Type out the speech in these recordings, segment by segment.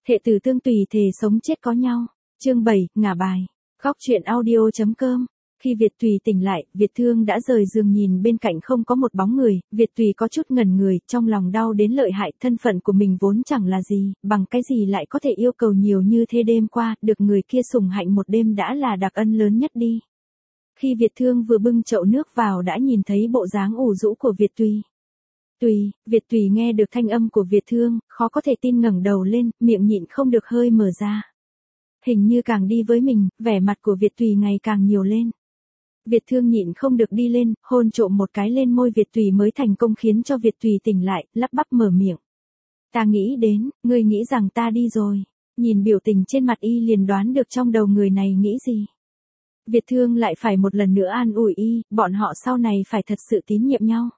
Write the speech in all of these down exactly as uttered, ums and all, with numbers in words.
Thệ tử tương tùy thề sống chết có nhau. Chương bảy, ngả bài. Khóc chuyện audio.com. Khi Việt Tùy tỉnh lại, Việt Thương đã rời giường nhìn bên cạnh không có một bóng người, Việt Tùy có chút ngẩn người, trong lòng đau đến lợi hại, thân phận của mình vốn chẳng là gì, bằng cái gì lại có thể yêu cầu nhiều như thế, đêm qua, được người kia sủng hạnh một đêm đã là đặc ân lớn nhất đi. Khi Việt Thương vừa bưng chậu nước vào đã nhìn thấy bộ dáng ủ rũ của Việt Tùy. Tùy, Việt Tùy nghe được thanh âm của Việt Thương, khó có thể tin ngẩng đầu lên, miệng nhịn không được hơi mở ra. Hình như càng đi với mình, vẻ mặt của Việt Tùy ngày càng nhiều lên. Việt Thương nhịn không được đi lên, hôn trộm một cái lên môi Việt Tùy mới thành công khiến cho Việt Tùy tỉnh lại, lắp bắp mở miệng. Ta nghĩ đến, ngươi nghĩ rằng ta đi rồi. Nhìn biểu tình trên mặt y liền đoán được trong đầu người này nghĩ gì. Việt Thương lại phải một lần nữa an ủi y, bọn họ sau này phải thật sự tín nhiệm nhau.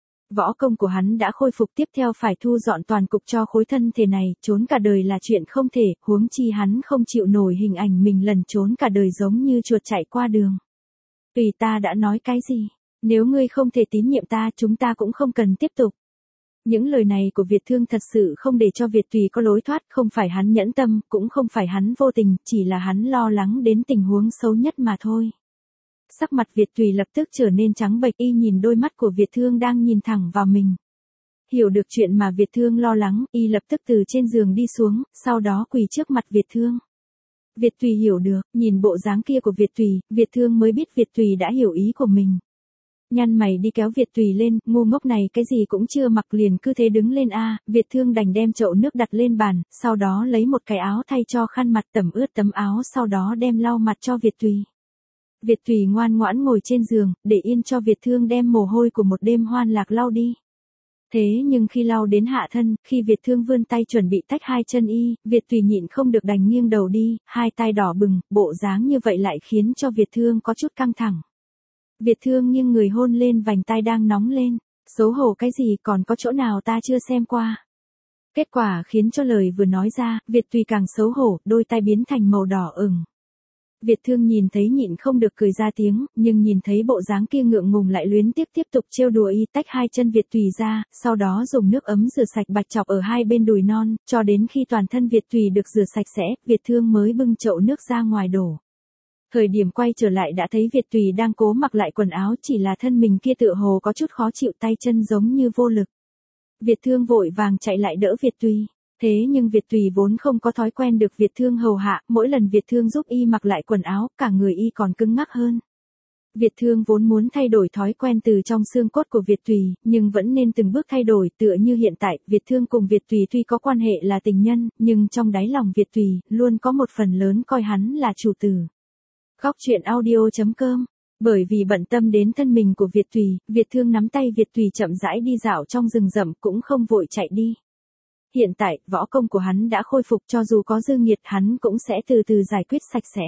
Võ công của hắn đã khôi phục, tiếp theo phải thu dọn toàn cục cho khối thân thể này, trốn cả đời là chuyện không thể, huống chi hắn không chịu nổi hình ảnh mình lần trốn cả đời giống như chuột chạy qua đường. Tùy, ta đã nói cái gì? Nếu ngươi không thể tín nhiệm ta, chúng ta cũng không cần tiếp tục. Những lời này của Việt Thương thật sự không để cho Việt Tùy có lối thoát, không phải hắn nhẫn tâm, cũng không phải hắn vô tình, chỉ là hắn lo lắng đến tình huống xấu nhất mà thôi. Sắc mặt Việt Tùy lập tức trở nên trắng bệch, y nhìn đôi mắt của Việt Thương đang nhìn thẳng vào mình. Hiểu được chuyện mà Việt Thương lo lắng, y lập tức từ trên giường đi xuống, sau đó quỳ trước mặt Việt Thương. Việt Tùy hiểu được, nhìn bộ dáng kia của Việt Tùy, Việt Thương mới biết Việt Tùy đã hiểu ý của mình. Nhăn mày đi kéo Việt Tùy lên, ngu ngốc này cái gì cũng chưa mặc liền cứ thế đứng lên a. Việt Thương đành đem chậu nước đặt lên bàn, sau đó lấy một cái áo thay cho khăn mặt tẩm ướt tấm áo, sau đó đem lau mặt cho Việt Tùy. Việt Tùy ngoan ngoãn ngồi trên giường, để yên cho Việt Thương đem mồ hôi của một đêm hoan lạc lau đi. Thế nhưng khi lau đến hạ thân, khi Việt Thương vươn tay chuẩn bị tách hai chân y, Việt Tùy nhịn không được đành nghiêng đầu đi, hai tay đỏ bừng, bộ dáng như vậy lại khiến cho Việt Thương có chút căng thẳng. Việt Thương nghiêng người hôn lên vành tai đang nóng lên, xấu hổ cái gì, còn có chỗ nào ta chưa xem qua. Kết quả khiến cho lời vừa nói ra, Việt Tùy càng xấu hổ, đôi tai biến thành màu đỏ ửng. Việt Thương nhìn thấy nhịn không được cười ra tiếng, nhưng nhìn thấy bộ dáng kia ngượng ngùng lại luyến tiếc tiếp tục trêu đùa y, tách hai chân Việt Tùy ra, sau đó dùng nước ấm rửa sạch bạch chọc ở hai bên đùi non, cho đến khi toàn thân Việt Tùy được rửa sạch sẽ, Việt Thương mới bưng chậu nước ra ngoài đổ. Thời điểm quay trở lại đã thấy Việt Tùy đang cố mặc lại quần áo, chỉ là thân mình kia tựa hồ có chút khó chịu, tay chân giống như vô lực. Việt Thương vội vàng chạy lại đỡ Việt Tùy. Thế nhưng Việt Tùy vốn không có thói quen được Việt Thương hầu hạ, mỗi lần Việt Thương giúp y mặc lại quần áo, cả người y còn cứng ngắc hơn. Việt Thương vốn muốn thay đổi thói quen từ trong xương cốt của Việt Tùy, nhưng vẫn nên từng bước thay đổi, tựa như hiện tại, Việt Thương cùng Việt Tùy tuy có quan hệ là tình nhân, nhưng trong đáy lòng Việt Tùy, luôn có một phần lớn coi hắn là chủ tử. Khóc chuyện audio.com. Bởi vì bận tâm đến thân mình của Việt Tùy, Việt Thương nắm tay Việt Tùy chậm rãi đi dạo trong rừng rậm, cũng không vội chạy đi. Hiện tại, võ công của hắn đã khôi phục, cho dù có dư nghiệt hắn cũng sẽ từ từ giải quyết sạch sẽ.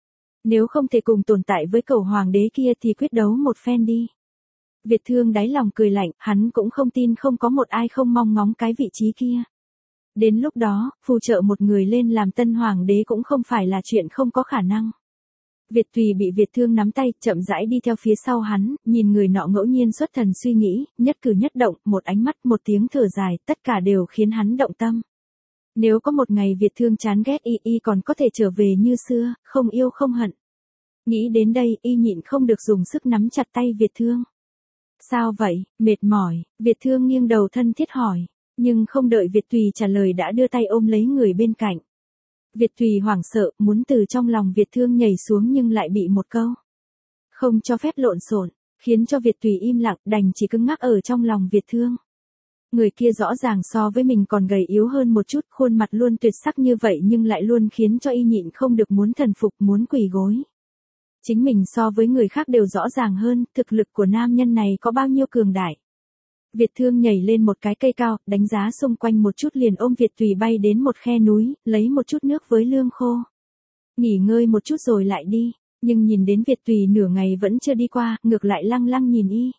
Nếu không thể cùng tồn tại với cẩu hoàng đế kia thì quyết đấu một phen đi. Việt Thương đáy lòng cười lạnh, hắn cũng không tin không có một ai không mong ngóng cái vị trí kia. Đến lúc đó, phù trợ một người lên làm tân hoàng đế cũng không phải là chuyện không có khả năng. Việt Tùy bị Việt Thương nắm tay, chậm rãi đi theo phía sau hắn, nhìn người nọ ngẫu nhiên xuất thần suy nghĩ, nhất cử nhất động, một ánh mắt, một tiếng thở dài, tất cả đều khiến hắn động tâm. Nếu có một ngày Việt Thương chán ghét y, y còn có thể trở về như xưa, không yêu không hận. Nghĩ đến đây, y nhịn không được dùng sức nắm chặt tay Việt Thương. Sao vậy, mệt mỏi, Việt Thương nghiêng đầu thân thiết hỏi, nhưng không đợi Việt Tùy trả lời đã đưa tay ôm lấy người bên cạnh. Việt Tùy hoảng sợ, muốn từ trong lòng Việt Thương nhảy xuống nhưng lại bị một câu không cho phép lộn xộn, khiến cho Việt Tùy im lặng, đành chỉ cứng ngắc ở trong lòng Việt Thương. Người kia rõ ràng so với mình còn gầy yếu hơn một chút, khuôn mặt luôn tuyệt sắc như vậy nhưng lại luôn khiến cho y nhịn không được muốn thần phục, muốn quỳ gối. Chính mình so với người khác đều rõ ràng hơn, thực lực của nam nhân này có bao nhiêu cường đại. Việt Thương nhảy lên một cái cây cao, đánh giá xung quanh một chút liền ôm Việt Tùy bay đến một khe núi, lấy một chút nước với lương khô. Nghỉ ngơi một chút rồi lại đi, nhưng nhìn đến Việt Tùy nửa ngày vẫn chưa đi qua, ngược lại lăng lăng nhìn y.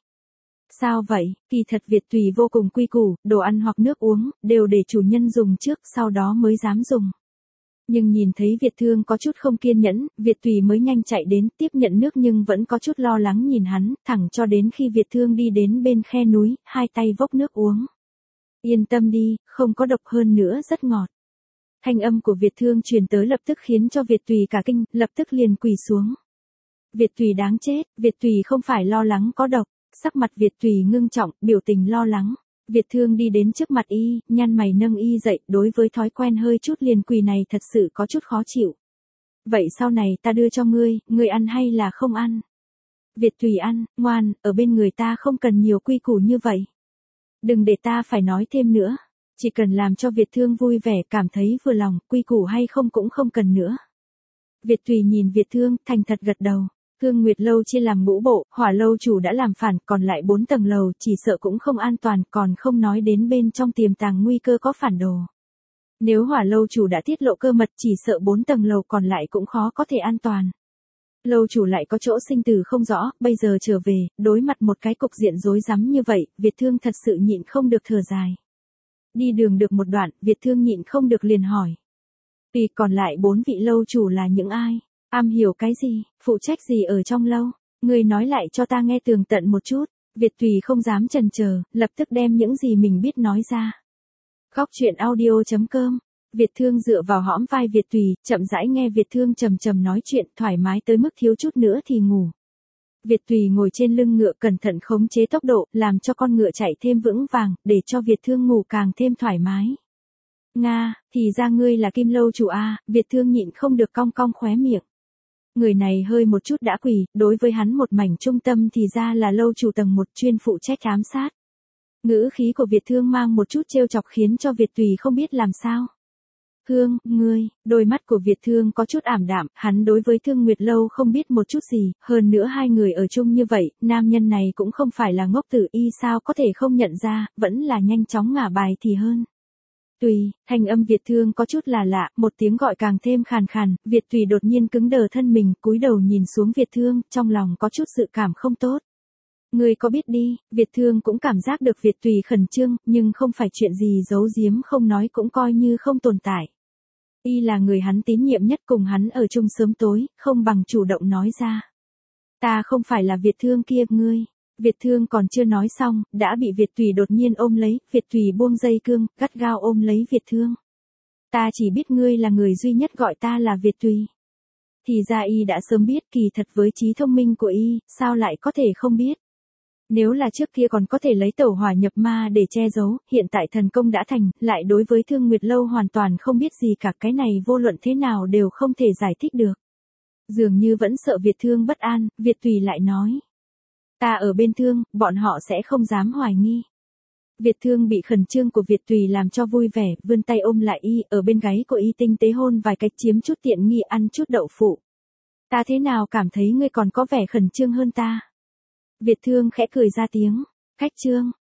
Sao vậy, kỳ thật Việt Tùy vô cùng quy củ, đồ ăn hoặc nước uống, đều để chủ nhân dùng trước, sau đó mới dám dùng. Nhưng nhìn thấy Việt Thương có chút không kiên nhẫn, Việt Tùy mới nhanh chạy đến, tiếp nhận nước nhưng vẫn có chút lo lắng nhìn hắn, thẳng cho đến khi Việt Thương đi đến bên khe núi, hai tay vốc nước uống. Yên tâm đi, không có độc, hơn nữa rất ngọt. Thanh âm của Việt Thương truyền tới lập tức khiến cho Việt Tùy cả kinh, lập tức liền quỳ xuống. Việt Tùy đáng chết, Việt Tùy không phải lo lắng có độc, sắc mặt Việt Tùy ngưng trọng, biểu tình lo lắng. Việt Thương đi đến trước mặt y, nhăn mày nâng y dậy, đối với thói quen hơi chút liền quỳ này thật sự có chút khó chịu. Vậy sau này ta đưa cho ngươi, ngươi ăn hay là không ăn? Việt Tùy ăn, ngoan, ở bên người ta không cần nhiều quy củ như vậy. Đừng để ta phải nói thêm nữa. Chỉ cần làm cho Việt Thương vui vẻ, cảm thấy vừa lòng, quy củ hay không cũng không cần nữa. Việt Tùy nhìn Việt Thương, thành thật gật đầu. Thương Nguyệt Lâu chia làm ngũ bộ, Hỏa Lâu chủ đã làm phản, còn lại bốn tầng lầu chỉ sợ cũng không an toàn, còn không nói đến bên trong tiềm tàng nguy cơ có phản đồ. Nếu Hỏa Lâu chủ đã tiết lộ cơ mật, chỉ sợ bốn tầng lầu còn lại cũng khó có thể an toàn. Lâu chủ lại có chỗ sinh tử không rõ, bây giờ trở về, đối mặt một cái cục diện rối rắm như vậy, Việt Thương thật sự nhịn không được thở dài. Đi đường được một đoạn, Việt Thương nhịn không được liền hỏi. Vì còn lại bốn vị lâu chủ là những ai? Am hiểu cái gì? Phụ trách gì ở trong lâu? Người nói lại cho ta nghe tường tận một chút. Việt Tùy không dám chần chờ, lập tức đem những gì mình biết nói ra. Góc truyện audio chấm com. Việt Thương dựa vào hõm vai Việt Tùy, chậm rãi nghe Việt Thương trầm trầm nói chuyện, thoải mái tới mức thiếu chút nữa thì ngủ. Việt Tùy ngồi trên lưng ngựa cẩn thận khống chế tốc độ, làm cho con ngựa chạy thêm vững vàng, để cho Việt Thương ngủ càng thêm thoải mái. Nga, thì ra ngươi là Kim Lâu chủ a, Việt Thương nhịn không được cong cong khóe miệng. Người này hơi một chút đã quỳ, đối với hắn một mảnh trung tâm thì ra là lâu chủ tầng một chuyên phụ trách ám sát. Ngữ khí của Việt Thương mang một chút trêu chọc khiến cho Việt Tùy không biết làm sao. Thương, ngươi, đôi mắt của Việt Thương có chút ảm đạm, hắn đối với Thương Nguyệt Lâu không biết một chút gì, hơn nữa hai người ở chung như vậy, nam nhân này cũng không phải là ngốc tử y sao có thể không nhận ra, vẫn là nhanh chóng ngả bài thì hơn. Tùy, thanh âm Việt Thương có chút là lạ, một tiếng gọi càng thêm khàn khàn, Việt Tùy đột nhiên cứng đờ thân mình, cúi đầu nhìn xuống Việt Thương, trong lòng có chút dự cảm không tốt. Ngươi có biết đi, Việt Thương cũng cảm giác được Việt Tùy khẩn trương, nhưng không phải chuyện gì giấu giếm không nói cũng coi như không tồn tại. Y là người hắn tín nhiệm nhất, cùng hắn ở chung sớm tối, không bằng chủ động nói ra. Ta không phải là Việt Thương kia, ngươi. Việt Thương còn chưa nói xong, đã bị Việt Tùy đột nhiên ôm lấy, Việt Tùy buông dây cương, gắt gao ôm lấy Việt Thương. Ta chỉ biết ngươi là người duy nhất gọi ta là Việt Tùy. Thì ra y đã sớm biết, kỳ thật với trí thông minh của y, sao lại có thể không biết. Nếu là trước kia còn có thể lấy tẩu hỏa nhập ma để che giấu, hiện tại thần công đã thành, lại đối với Thương Nguyệt Lâu hoàn toàn không biết gì cả, cái này vô luận thế nào đều không thể giải thích được. Dường như vẫn sợ Việt Thương bất an, Việt Tùy lại nói. Ta ở bên Thương, bọn họ sẽ không dám hoài nghi. Việt Thương bị khẩn trương của Việt Tùy làm cho vui vẻ, vươn tay ôm lại y, ở bên gáy của y tinh tế hôn vài cách, chiếm chút tiện nghi, ăn chút đậu phụ. Ta thế nào cảm thấy ngươi còn có vẻ khẩn trương hơn ta? Việt Thương khẽ cười ra tiếng. Khách trương,